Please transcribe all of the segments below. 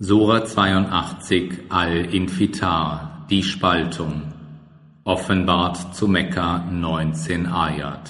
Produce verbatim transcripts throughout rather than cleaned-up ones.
Sura zweiundachtzig Al-Infitar, die Spaltung, offenbart zu Mekka, neunzehn Ayat.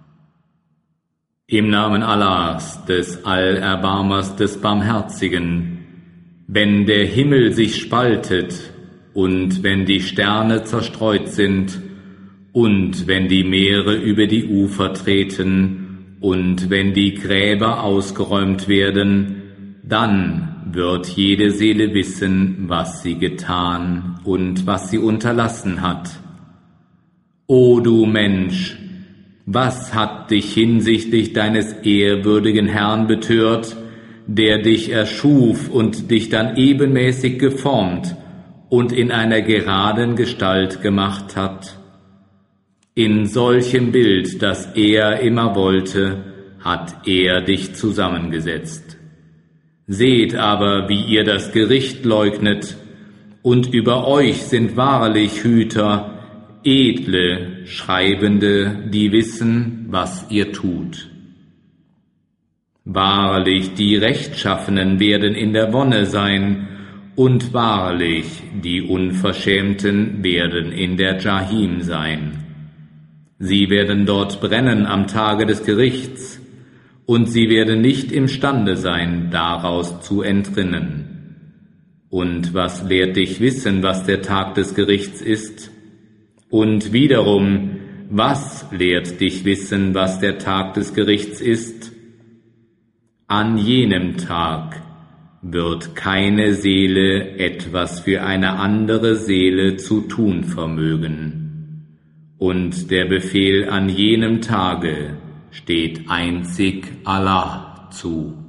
Im Namen Allahs, des Allerbarmers, des Barmherzigen, wenn der Himmel sich spaltet und wenn die Sterne zerstreut sind und wenn die Meere über die Ufer treten und wenn die Gräber ausgeräumt werden, dann wird jede Seele wissen, was sie getan und was sie unterlassen hat. O du Mensch, was hat dich hinsichtlich deines ehrwürdigen Herrn betört, der dich erschuf und dich dann ebenmäßig geformt und in einer geraden Gestalt gemacht hat? In solchem Bild, das er immer wollte, hat er dich zusammengesetzt. Seht aber, wie ihr das Gericht leugnet, und über euch sind wahrlich Hüter, edle, Schreibende, die wissen, was ihr tut. Wahrlich, die Rechtschaffenen werden in der Wonne sein, und wahrlich, die Unverschämten werden in der Jahim sein. Sie werden dort brennen am Tage des Gerichts, und sie werden nicht imstande sein, daraus zu entrinnen. Und was lehrt dich wissen, was der Tag des Gerichts ist? Und wiederum, was lehrt dich wissen, was der Tag des Gerichts ist? An jenem Tag wird keine Seele etwas für eine andere Seele zu tun vermögen. Und der Befehl an jenem Tage steht einzig Allah zu.